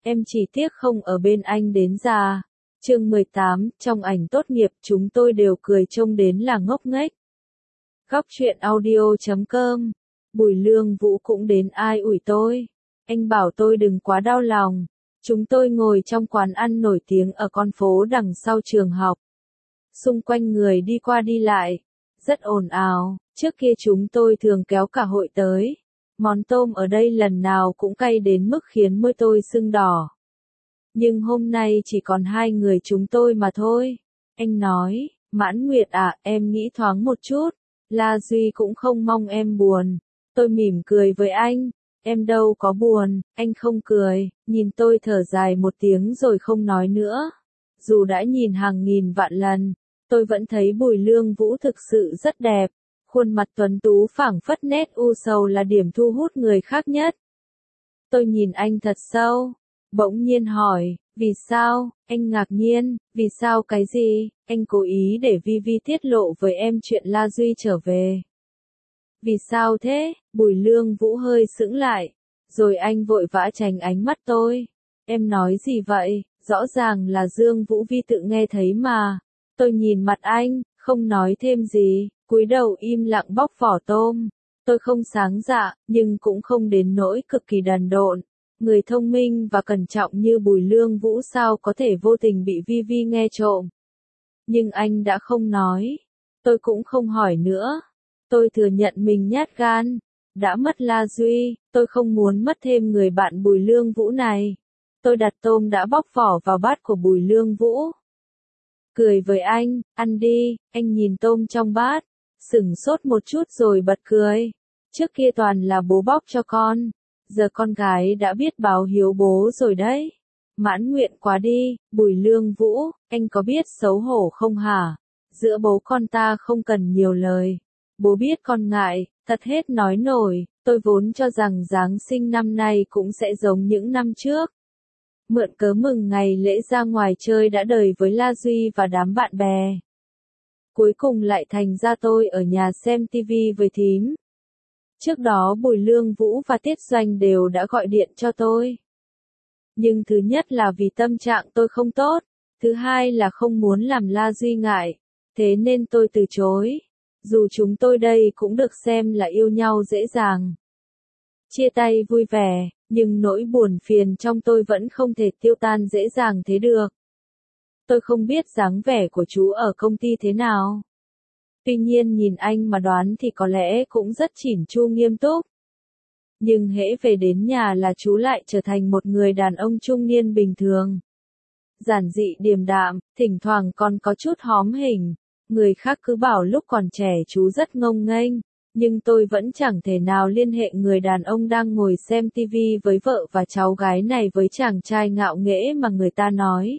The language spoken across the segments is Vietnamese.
em chỉ tiếc không ở bên anh đến già. Chương 18, trong ảnh tốt nghiệp chúng tôi đều cười trông đến là ngốc nghếch. Góc truyện audio.com. Bùi Lương Vũ cũng đến ai ủi tôi. Anh bảo tôi đừng quá đau lòng. Chúng tôi ngồi trong quán ăn nổi tiếng ở con phố đằng sau trường học. Xung quanh người đi qua đi lại, rất ồn ào. Trước kia chúng tôi thường kéo cả hội tới. Món tôm ở đây lần nào cũng cay đến mức khiến môi tôi sưng đỏ. Nhưng hôm nay chỉ còn hai người chúng tôi mà thôi. Anh nói, Mãn Nguyệt à, em nghĩ thoáng một chút. La Duy cũng không mong em buồn. Tôi mỉm cười với anh. Em đâu có buồn, anh không cười, nhìn tôi thở dài một tiếng rồi không nói nữa. Dù đã nhìn hàng nghìn vạn lần, tôi vẫn thấy Bùi Lương Vũ thực sự rất đẹp. Khuôn mặt tuấn tú phảng phất nét u sầu là điểm thu hút người khác nhất. Tôi nhìn anh thật sâu, bỗng nhiên hỏi, vì sao? Anh ngạc nhiên, vì sao cái gì? Anh cố ý để Vi tiết lộ với em chuyện La Duy trở về. Vì sao thế? Bùi Lương Vũ hơi sững lại, rồi anh vội vã tránh ánh mắt tôi. Em nói gì vậy? Rõ ràng là Dương Vũ Vi tự nghe thấy mà. Tôi nhìn mặt anh, không nói thêm gì, cúi đầu im lặng bóc vỏ tôm. Tôi không sáng dạ, nhưng cũng không đến nỗi cực kỳ đần độn. Người thông minh và cẩn trọng như Bùi Lương Vũ sao có thể vô tình bị Vi nghe trộm. Nhưng anh đã không nói. Tôi cũng không hỏi nữa. Tôi thừa nhận mình nhát gan. Đã mất La Duy, tôi không muốn mất thêm người bạn Bùi Lương Vũ này. Tôi đặt tôm đã bóc vỏ vào bát của Bùi Lương Vũ. Cười với anh, ăn đi, anh nhìn tôm trong bát. Sửng sốt một chút rồi bật cười. Trước kia toàn là bố bóc cho con. Giờ con gái đã biết báo hiếu bố rồi đấy. Mãn nguyện quá đi, Bùi Lương Vũ, anh có biết xấu hổ không hả? Giữa bố con ta không cần nhiều lời. Bố biết con ngại, thật hết nói nổi, tôi vốn cho rằng Giáng sinh năm nay cũng sẽ giống những năm trước. Mượn cớ mừng ngày lễ ra ngoài chơi đã đời với La Duy và đám bạn bè. Cuối cùng lại thành ra tôi ở nhà xem tivi với thím. Trước đó Bùi Lương Vũ và Tiết Doanh đều đã gọi điện cho tôi. Nhưng thứ nhất là vì tâm trạng tôi không tốt, thứ hai là không muốn làm La Duy ngại, thế nên tôi từ chối. Dù chúng tôi đây cũng được xem là yêu nhau dễ dàng. Chia tay vui vẻ, nhưng nỗi buồn phiền trong tôi vẫn không thể tiêu tan dễ dàng thế được. Tôi không biết dáng vẻ của chú ở công ty thế nào. Tuy nhiên nhìn anh mà đoán thì có lẽ cũng rất chỉn chu nghiêm túc. Nhưng hễ về đến nhà là chú lại trở thành một người đàn ông trung niên bình thường. Giản dị điềm đạm, thỉnh thoảng còn có chút hóm hình. Người khác cứ bảo lúc còn trẻ chú rất ngông nghênh, nhưng tôi vẫn chẳng thể nào liên hệ người đàn ông đang ngồi xem tivi với vợ và cháu gái này với chàng trai ngạo nghễ mà người ta nói.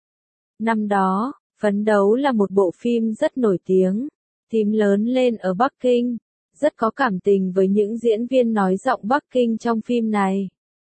Năm đó, Phấn Đấu là một bộ phim rất nổi tiếng. Thím lớn lên ở Bắc Kinh, rất có cảm tình với những diễn viên nói giọng Bắc Kinh trong phim này.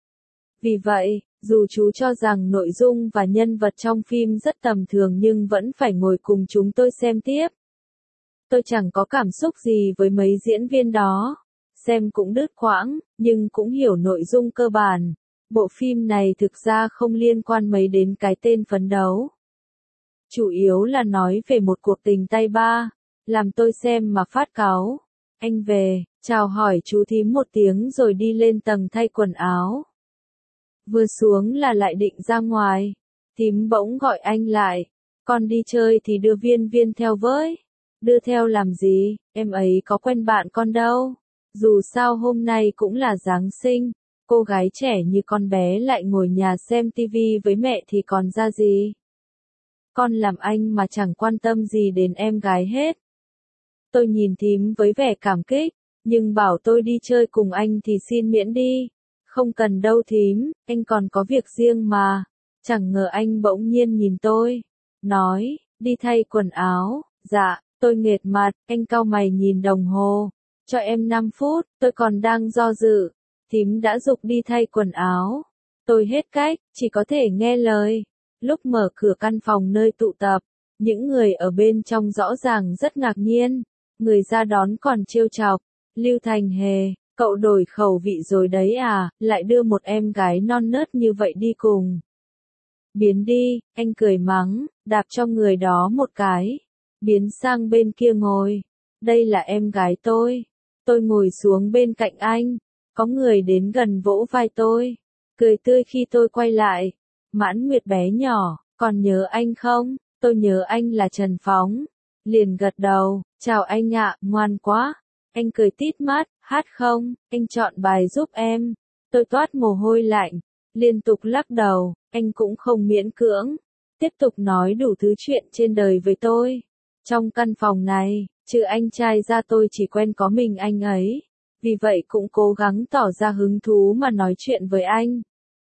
Vì vậy, dù chú cho rằng nội dung và nhân vật trong phim rất tầm thường nhưng vẫn phải ngồi cùng chúng tôi xem tiếp. Tôi chẳng có cảm xúc gì với mấy diễn viên đó, xem cũng đứt quãng, nhưng cũng hiểu nội dung cơ bản. Bộ phim này thực ra không liên quan mấy đến cái tên Phấn Đấu. Chủ yếu là nói về một cuộc tình tay ba, làm tôi xem mà phát cáu. Anh về, chào hỏi chú thím một tiếng rồi đi lên tầng thay quần áo. Vừa xuống là lại định ra ngoài, thím bỗng gọi anh lại, con đi chơi thì đưa Viên theo với. Đưa theo làm gì, em ấy có quen bạn con đâu. Dù sao hôm nay cũng là Giáng sinh, cô gái trẻ như con bé lại ngồi nhà xem tivi với mẹ thì còn ra gì. Con làm anh mà chẳng quan tâm gì đến em gái hết. Tôi nhìn thím với vẻ cảm kích, nhưng bảo tôi đi chơi cùng anh thì xin miễn đi. Không cần đâu thím, anh còn có việc riêng mà. Chẳng ngờ anh bỗng nhiên nhìn tôi, nói, đi thay quần áo. Dạ, tôi nghệt mặt, anh cau mày nhìn đồng hồ. Cho em 5 phút, tôi còn đang do dự. Thím đã giục đi thay quần áo. Tôi hết cách, chỉ có thể nghe lời. Lúc mở cửa căn phòng nơi tụ tập, những người ở bên trong rõ ràng rất ngạc nhiên. Người ra đón còn trêu chọc, Lưu Thành Hề, Cậu đổi khẩu vị rồi đấy à, lại đưa một em gái non nớt như vậy đi cùng. Biến đi, anh cười mắng, đạp cho người đó một cái. Biến sang bên kia ngồi. Đây là em gái tôi. Tôi ngồi xuống bên cạnh anh. Có người đến gần vỗ vai tôi. Cười tươi khi tôi quay lại. Mãn Nguyệt bé nhỏ, còn nhớ anh không? Tôi nhớ anh là Trần Phóng. Liền gật đầu, chào anh ạ, ngoan quá. Anh cười tít mắt, hát không, anh chọn bài giúp em. Tôi toát mồ hôi lạnh, liên tục lắc đầu, anh cũng không miễn cưỡng. Tiếp tục nói đủ thứ chuyện trên đời với tôi. Trong căn phòng này, trừ anh trai ra tôi chỉ quen có mình anh ấy. Vì vậy cũng cố gắng tỏ ra hứng thú mà nói chuyện với anh.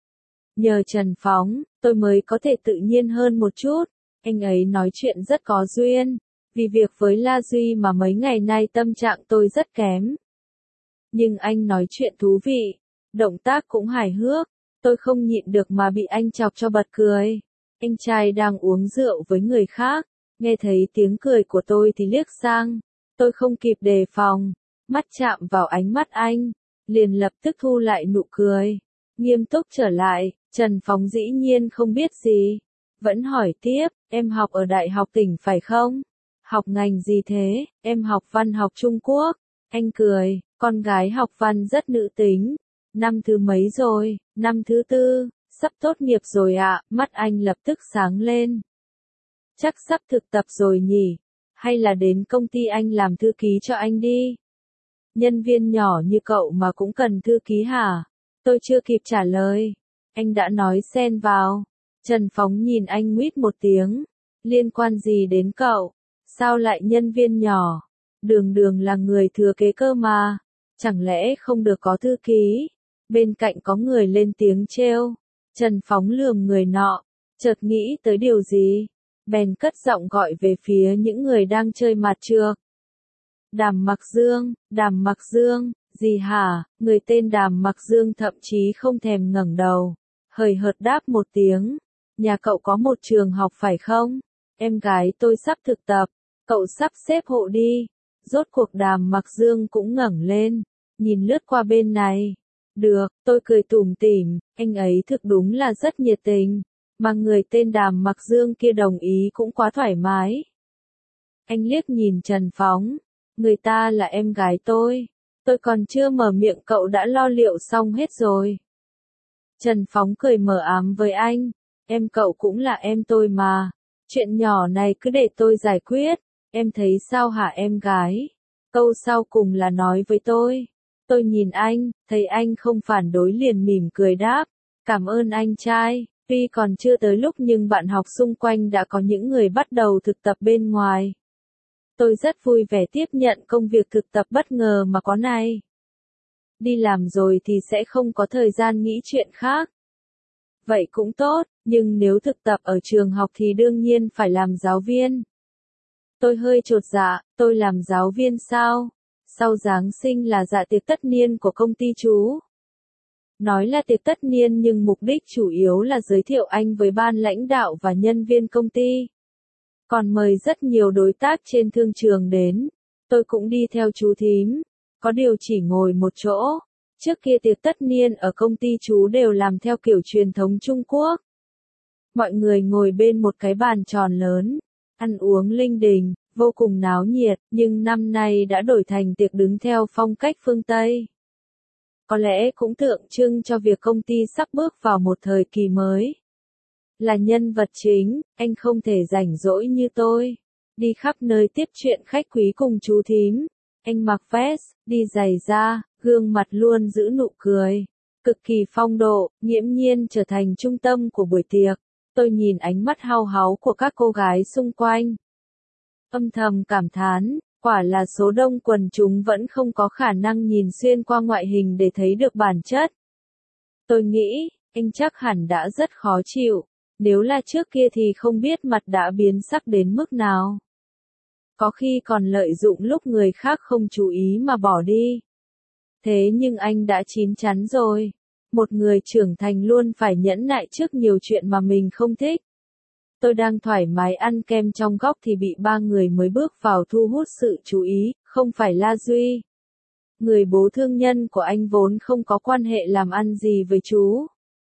Nhờ Trần Phóng, tôi mới có thể tự nhiên hơn một chút. Anh ấy nói chuyện rất có duyên. Vì việc với La Duy mà mấy ngày nay tâm trạng tôi rất kém. Nhưng anh nói chuyện thú vị, động tác cũng hài hước, tôi không nhịn được mà bị anh chọc cho bật cười. Anh trai đang uống rượu với người khác, nghe thấy tiếng cười của tôi thì liếc sang. Tôi không kịp đề phòng, mắt chạm vào ánh mắt anh, liền lập tức thu lại nụ cười. Nghiêm túc trở lại, Trần Phóng dĩ nhiên không biết gì. Vẫn hỏi tiếp, em học ở Đại học tỉnh phải không? Học ngành gì thế? Em học văn học Trung Quốc. Anh cười, con gái học văn rất nữ tính. Năm thứ mấy rồi? Năm thứ tư, sắp tốt nghiệp rồi ạ. Mắt anh lập tức sáng lên. Chắc sắp thực tập rồi nhỉ? Hay là đến công ty anh làm thư ký cho anh đi? Nhân viên nhỏ như cậu mà cũng cần thư ký hả? Tôi chưa kịp trả lời. Anh đã nói xen vào. Trần Phóng nhìn anh nguýt một tiếng. Liên quan gì đến cậu? Sao lại nhân viên nhỏ? Đường đường là người thừa kế cơ mà. Chẳng lẽ không được có thư ký? Bên cạnh có người lên tiếng trêu. Trần Phóng lườm người nọ. Chợt nghĩ tới điều gì? Bèn cất giọng gọi về phía những người đang chơi mặt trược. Đàm Mặc Dương, gì hả? Người tên Đàm Mặc Dương thậm chí không thèm ngẩng đầu. Hời hợt đáp một tiếng. Nhà cậu có một trường học phải không? Em gái tôi sắp thực tập. Cậu sắp xếp hộ đi. Rốt cuộc Đàm Mặc Dương cũng ngẩng lên, nhìn lướt qua bên này. Được, tôi cười tủm tỉm, anh ấy thực đúng là rất nhiệt tình. Mà người tên Đàm Mặc Dương kia đồng ý cũng quá thoải mái. Anh liếc nhìn Trần Phóng. Người ta là em gái tôi. Tôi còn chưa mở miệng cậu đã lo liệu xong hết rồi. Trần Phóng cười mờ ám với anh. Em cậu cũng là em tôi mà. Chuyện nhỏ này cứ để tôi giải quyết. Em thấy sao hả em gái? Câu sau cùng là nói với tôi. Tôi nhìn anh, thấy anh không phản đối liền mỉm cười đáp. Cảm ơn anh trai. Tuy còn chưa tới lúc nhưng bạn học xung quanh đã có những người bắt đầu thực tập bên ngoài. Tôi rất vui vẻ tiếp nhận công việc thực tập bất ngờ mà có này. Đi làm rồi thì sẽ không có thời gian nghĩ chuyện khác. Vậy cũng tốt, nhưng nếu thực tập ở trường học thì đương nhiên phải làm giáo viên. Tôi hơi chột dạ, tôi làm giáo viên sao? Sau Giáng sinh là dạ tiệc tất niên của công ty chú. Nói là tiệc tất niên nhưng mục đích chủ yếu là giới thiệu anh với ban lãnh đạo và nhân viên công ty. Còn mời rất nhiều đối tác trên thương trường đến. Tôi cũng đi theo chú thím. Có điều chỉ ngồi một chỗ. Trước kia tiệc tất niên ở công ty chú đều làm theo kiểu truyền thống Trung Quốc. Mọi người ngồi bên một cái bàn tròn lớn. Ăn uống linh đình, vô cùng náo nhiệt, nhưng năm nay đã đổi thành tiệc đứng theo phong cách phương Tây. Có lẽ cũng tượng trưng cho việc công ty sắp bước vào một thời kỳ mới. Là nhân vật chính, anh không thể rảnh rỗi như tôi. Đi khắp nơi tiếp chuyện khách quý cùng chú thím. Anh mặc vest, đi giày da, gương mặt luôn giữ nụ cười. Cực kỳ phong độ, nghiễm nhiên trở thành trung tâm của buổi tiệc. Tôi nhìn ánh mắt hao háu của các cô gái xung quanh. Âm thầm cảm thán, quả là số đông quần chúng vẫn không có khả năng nhìn xuyên qua ngoại hình để thấy được bản chất. Tôi nghĩ, anh chắc hẳn đã rất khó chịu. Nếu là trước kia thì không biết mặt đã biến sắc đến mức nào. Có khi còn lợi dụng lúc người khác không chú ý mà bỏ đi. Thế nhưng anh đã chín chắn rồi. Một người trưởng thành luôn phải nhẫn nại trước nhiều chuyện mà mình không thích. Tôi đang thoải mái ăn kem trong góc thì bị ba người mới bước vào thu hút sự chú ý, không phải La Duy. Người bố thương nhân của anh vốn không có quan hệ làm ăn gì với chú.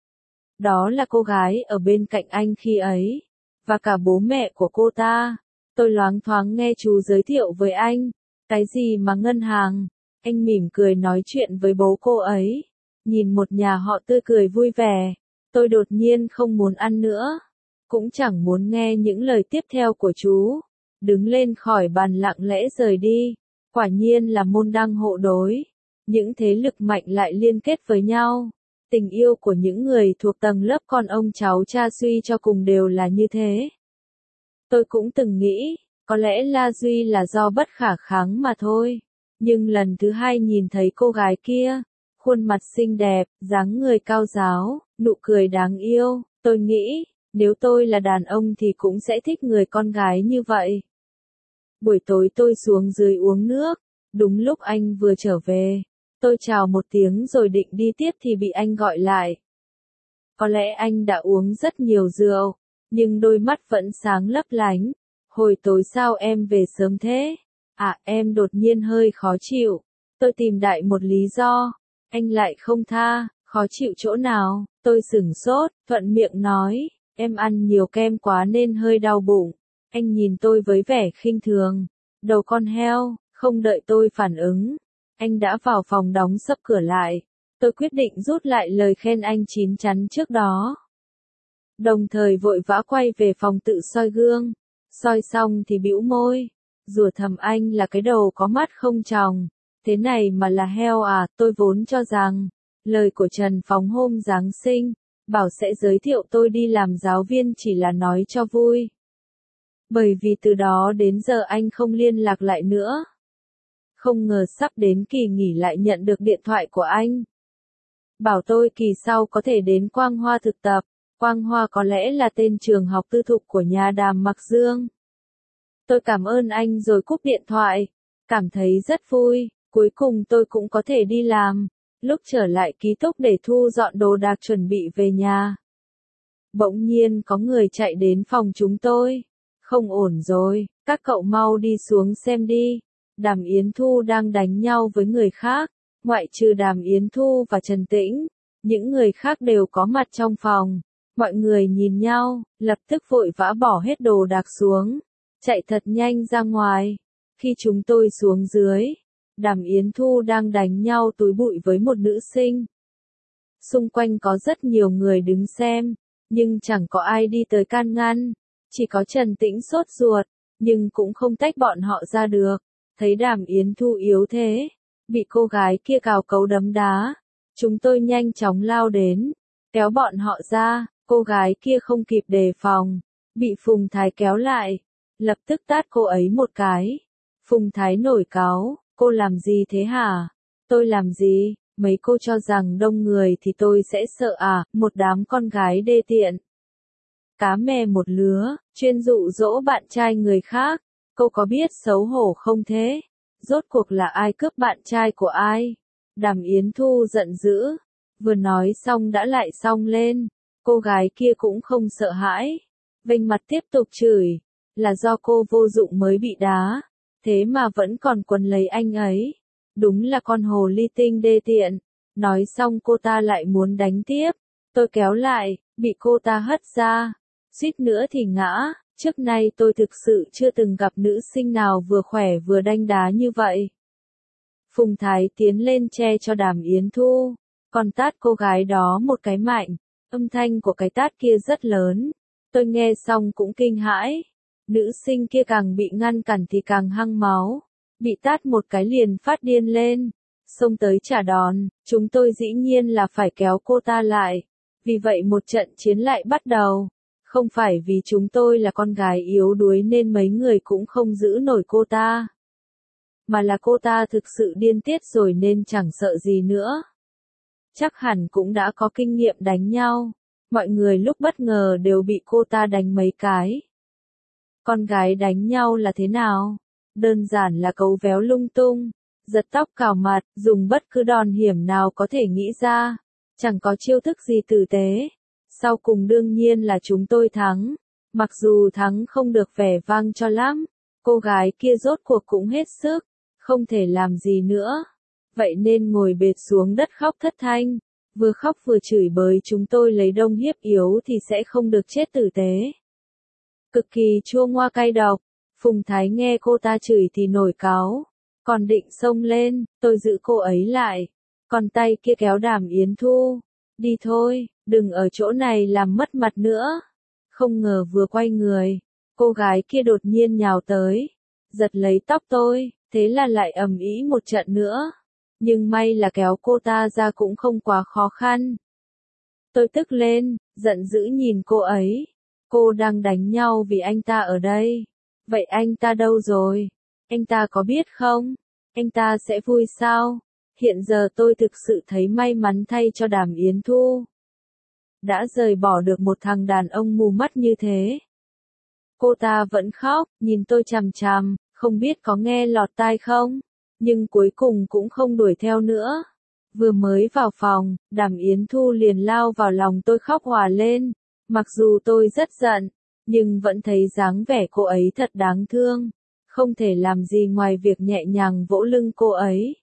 Đó là cô gái ở bên cạnh anh khi ấy, và cả bố mẹ của cô ta. Tôi loáng thoáng nghe chú giới thiệu với anh. Cái gì mà ngân hàng? Anh mỉm cười nói chuyện với bố cô ấy. Nhìn một nhà họ tươi cười vui vẻ. Tôi đột nhiên không muốn ăn nữa. Cũng chẳng muốn nghe những lời tiếp theo của chú. Đứng lên khỏi bàn lặng lẽ rời đi. Quả nhiên là môn đăng hộ đối. Những thế lực mạnh lại liên kết với nhau. Tình yêu của những người thuộc tầng lớp con ông cháu cha suy cho cùng đều là như thế. Tôi cũng từng nghĩ, có lẽ La Duy là do bất khả kháng mà thôi. Nhưng lần thứ hai nhìn thấy cô gái kia, khuôn mặt xinh đẹp, dáng người cao ráo, nụ cười đáng yêu, tôi nghĩ, nếu tôi là đàn ông thì cũng sẽ thích người con gái như vậy. Buổi tối tôi xuống dưới uống nước, đúng lúc anh vừa trở về. Tôi chào một tiếng rồi định đi tiếp thì bị anh gọi lại. Có lẽ anh đã uống rất nhiều rượu, nhưng đôi mắt vẫn sáng lấp lánh. Hồi tối sao em về sớm thế? À, em đột nhiên hơi khó chịu. Tôi tìm đại một lý do. Anh lại không tha, khó chịu chỗ nào? Tôi sửng sốt, thuận miệng nói, em ăn nhiều kem quá nên hơi đau bụng. Anh nhìn tôi với vẻ khinh thường. Đầu con heo, không đợi tôi phản ứng. Anh đã vào phòng đóng sập cửa lại. Tôi quyết định rút lại lời khen anh chín chắn trước đó. Đồng thời vội vã quay về phòng tự soi gương. Soi xong thì bĩu môi. Rủa thầm anh là cái đầu có mắt không tròng. Thế này mà là heo à, tôi vốn cho rằng. Lời của Trần Phóng hôm Giáng sinh, bảo sẽ giới thiệu tôi đi làm giáo viên chỉ là nói cho vui. Bởi vì từ đó đến giờ anh không liên lạc lại nữa. Không ngờ sắp đến kỳ nghỉ lại nhận được điện thoại của anh. Bảo tôi kỳ sau có thể đến Quang Hoa thực tập. Quang Hoa có lẽ là tên trường học tư thục của nhà Đàm Mặc Dương. Tôi cảm ơn anh rồi cúp điện thoại. Cảm thấy rất vui, cuối cùng tôi cũng có thể đi làm. Lúc trở lại ký túc để thu dọn đồ đạc chuẩn bị về nhà. Bỗng nhiên có người chạy đến phòng chúng tôi. Không ổn rồi, các cậu mau đi xuống xem đi. Đàm Yến Thu đang đánh nhau với người khác, ngoại trừ Đàm Yến Thu và Trần Tĩnh, những người khác đều có mặt trong phòng. Mọi người nhìn nhau, lập tức vội vã bỏ hết đồ đạc xuống, chạy thật nhanh ra ngoài. Khi chúng tôi xuống dưới, Đàm Yến Thu đang đánh nhau túi bụi với một nữ sinh. Xung quanh có rất nhiều người đứng xem, nhưng chẳng có ai đi tới can ngăn. Chỉ có Trần Tĩnh sốt ruột, nhưng cũng không tách bọn họ ra được. Thấy Đàm Yến Thu yếu thế, bị cô gái kia cào cấu đấm đá. Chúng tôi nhanh chóng lao đến, kéo bọn họ ra, cô gái kia không kịp đề phòng, bị Phùng Thái kéo lại, lập tức tát cô ấy một cái. Phùng Thái nổi cáu, cô làm gì thế hả? Tôi làm gì? Mấy cô cho rằng đông người thì tôi sẽ sợ à, một đám con gái đê tiện. Cá mè một lứa, chuyên dụ dỗ bạn trai người khác. Cô có biết xấu hổ không thế? Rốt cuộc là ai cướp bạn trai của ai? Đàm Yến Thu giận dữ. Vừa nói xong đã lại xông lên. Cô gái kia cũng không sợ hãi. Vênh mặt tiếp tục chửi. Là do cô vô dụng mới bị đá. Thế mà vẫn còn quấn lấy anh ấy. Đúng là con hồ ly tinh đê tiện. Nói xong cô ta lại muốn đánh tiếp. Tôi kéo lại, bị cô ta hất ra. Suýt nữa thì ngã. Trước nay tôi thực sự chưa từng gặp nữ sinh nào vừa khỏe vừa đanh đá như vậy. Phùng Thái tiến lên che cho Đàm Yến Thu, còn tát cô gái đó một cái mạnh. Âm thanh của cái tát kia rất lớn. Tôi nghe xong cũng kinh hãi. Nữ sinh kia càng bị ngăn cản thì càng hăng máu. Bị tát một cái liền phát điên lên. Xông tới trả đòn, chúng tôi dĩ nhiên là phải kéo cô ta lại. Vì vậy một trận chiến lại bắt đầu. Không phải vì chúng tôi là con gái yếu đuối nên mấy người cũng không giữ nổi cô ta. Mà là cô ta thực sự điên tiết rồi nên chẳng sợ gì nữa. Chắc hẳn cũng đã có kinh nghiệm đánh nhau. Mọi người lúc bất ngờ đều bị cô ta đánh mấy cái. Con gái đánh nhau là thế nào? Đơn giản là cấu véo lung tung, giật tóc cào mặt, dùng bất cứ đòn hiểm nào có thể nghĩ ra. Chẳng có chiêu thức gì tử tế. Sau cùng đương nhiên là chúng tôi thắng. Mặc dù thắng không được vẻ vang cho lắm, cô gái kia rốt cuộc cũng hết sức, không thể làm gì nữa. vậy nên ngồi bệt xuống đất khóc thất thanh, vừa khóc vừa chửi bới chúng tôi lấy đông hiếp yếu thì sẽ không được chết tử tế. Cực kỳ chua ngoa cay độc, Phùng Thái nghe cô ta chửi thì nổi cáu, còn định xông lên, tôi giữ cô ấy lại, còn tay kia kéo Đàm Yến Thu, đi thôi, đừng ở chỗ này làm mất mặt nữa. Không ngờ vừa quay người, cô gái kia đột nhiên nhào tới, giật lấy tóc tôi, thế là lại ầm ĩ một trận nữa. Nhưng may là kéo cô ta ra cũng không quá khó khăn. Tôi tức lên, giận dữ nhìn cô ấy. Cô đang đánh nhau vì anh ta ở đây. Vậy anh ta đâu rồi? Anh ta có biết không? Anh ta sẽ vui sao? Hiện giờ tôi thực sự thấy may mắn thay cho Đàm Yến Thu. Đã rời bỏ được một thằng đàn ông mù mắt như thế. Cô ta vẫn khóc, nhìn tôi chằm chằm, không biết có nghe lọt tai không? Nhưng cuối cùng cũng không đuổi theo nữa. Vừa mới vào phòng, Đàm Yến Thu liền lao vào lòng tôi khóc òa lên. Mặc dù tôi rất giận, nhưng vẫn thấy dáng vẻ cô ấy thật đáng thương. Không thể làm gì ngoài việc nhẹ nhàng vỗ lưng cô ấy.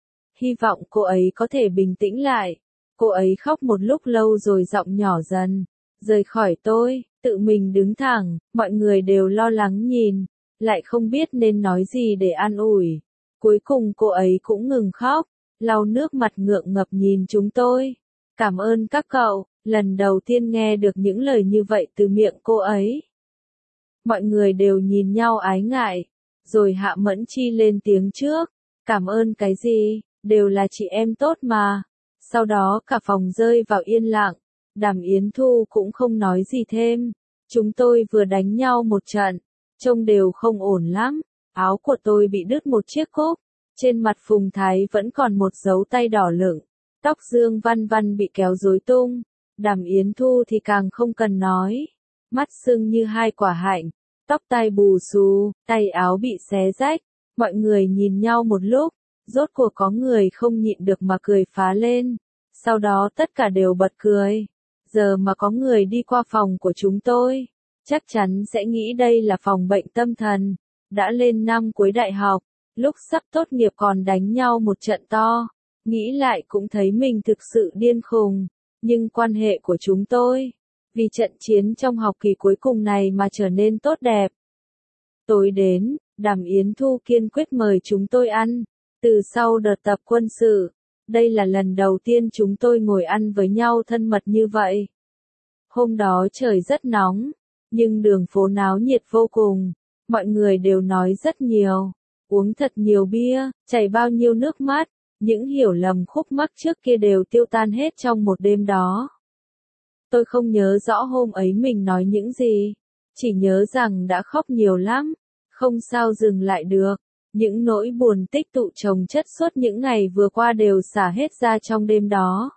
Hy vọng cô ấy có thể bình tĩnh lại. Cô ấy khóc một lúc lâu rồi giọng nhỏ dần, rời khỏi tôi, tự mình đứng thẳng, mọi người đều lo lắng nhìn, lại không biết nên nói gì để an ủi. Cuối cùng cô ấy cũng ngừng khóc, lau nước mặt ngượng ngập nhìn chúng tôi. Cảm ơn các cậu, lần đầu tiên nghe được những lời như vậy từ miệng cô ấy. Mọi người đều nhìn nhau ái ngại, rồi Hạ Mẫn Chi lên tiếng trước. Cảm ơn cái gì, đều là chị em tốt mà. Sau đó cả phòng rơi vào yên lặng, Đàm Yến Thu cũng không nói gì thêm. Chúng tôi vừa đánh nhau một trận, trông đều không ổn lắm. Áo của tôi bị đứt một chiếc cúc, trên mặt Phùng Thái vẫn còn một dấu tay đỏ lửng, tóc Dương Văn Văn bị kéo rối tung, Đàm Yến Thu thì càng không cần nói, mắt sưng như hai quả hạnh, tóc tai bù xù, tay áo bị xé rách, mọi người nhìn nhau một lúc, rốt cuộc có người không nhịn được mà cười phá lên, sau đó tất cả đều bật cười, giờ mà có người đi qua phòng của chúng tôi, chắc chắn sẽ nghĩ đây là phòng bệnh tâm thần. Đã lên năm cuối đại học, lúc sắp tốt nghiệp còn đánh nhau một trận to, nghĩ lại cũng thấy mình thực sự điên khùng, nhưng quan hệ của chúng tôi, vì trận chiến trong học kỳ cuối cùng này mà trở nên tốt đẹp. Tối đến, Đàm Yến Thu kiên quyết mời chúng tôi ăn, từ sau đợt tập quân sự, đây là lần đầu tiên chúng tôi ngồi ăn với nhau thân mật như vậy. Hôm đó trời rất nóng, nhưng đường phố náo nhiệt vô cùng. Mọi người đều nói rất nhiều, uống thật nhiều bia, chảy bao nhiêu nước mắt, những hiểu lầm khúc mắc trước kia đều tiêu tan hết trong một đêm đó. Tôi không nhớ rõ hôm ấy mình nói những gì, chỉ nhớ rằng đã khóc nhiều lắm, không sao dừng lại được, những nỗi buồn tích tụ chồng chất suốt những ngày vừa qua đều xả hết ra trong đêm đó.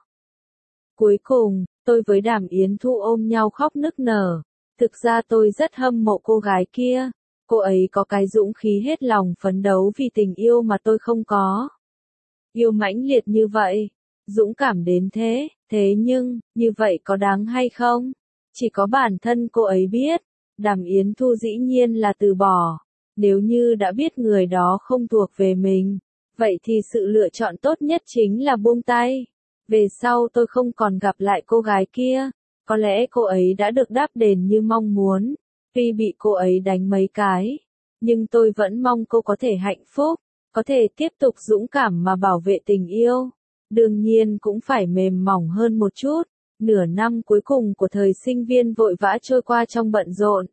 Cuối cùng, tôi với Đàm Yến Thu ôm nhau khóc nức nở, thực ra tôi rất hâm mộ cô gái kia. Cô ấy có cái dũng khí hết lòng phấn đấu vì tình yêu mà tôi không có. Yêu mãnh liệt như vậy, dũng cảm đến thế, thế nhưng, như vậy có đáng hay không? Chỉ có bản thân cô ấy biết, Đàm Yến Thu dĩ nhiên là từ bỏ. Nếu như đã biết người đó không thuộc về mình, vậy thì sự lựa chọn tốt nhất chính là buông tay. Về sau tôi không còn gặp lại cô gái kia, có lẽ cô ấy đã được đáp đền như mong muốn. Tuy bị cô ấy đánh mấy cái, nhưng tôi vẫn mong cô có thể hạnh phúc, có thể tiếp tục dũng cảm mà bảo vệ tình yêu. Đương nhiên cũng phải mềm mỏng hơn một chút, nửa năm cuối cùng của thời sinh viên vội vã trôi qua trong bận rộn.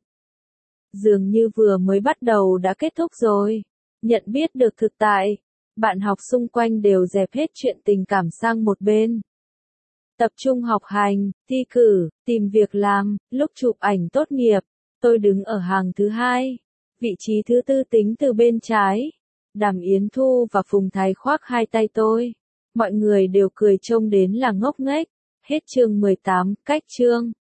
Dường như vừa mới bắt đầu đã kết thúc rồi. Nhận biết được thực tại, bạn học xung quanh đều dẹp hết chuyện tình cảm sang một bên. Tập trung học hành, thi cử, tìm việc làm, lúc chụp ảnh tốt nghiệp. Tôi đứng ở hàng thứ hai, vị trí thứ tư tính từ bên trái. Đàm Yến Thu và Phùng Thái khoác hai tay tôi. Mọi người đều cười trông đến là ngốc nghếch. Hết chương 18, cách chương.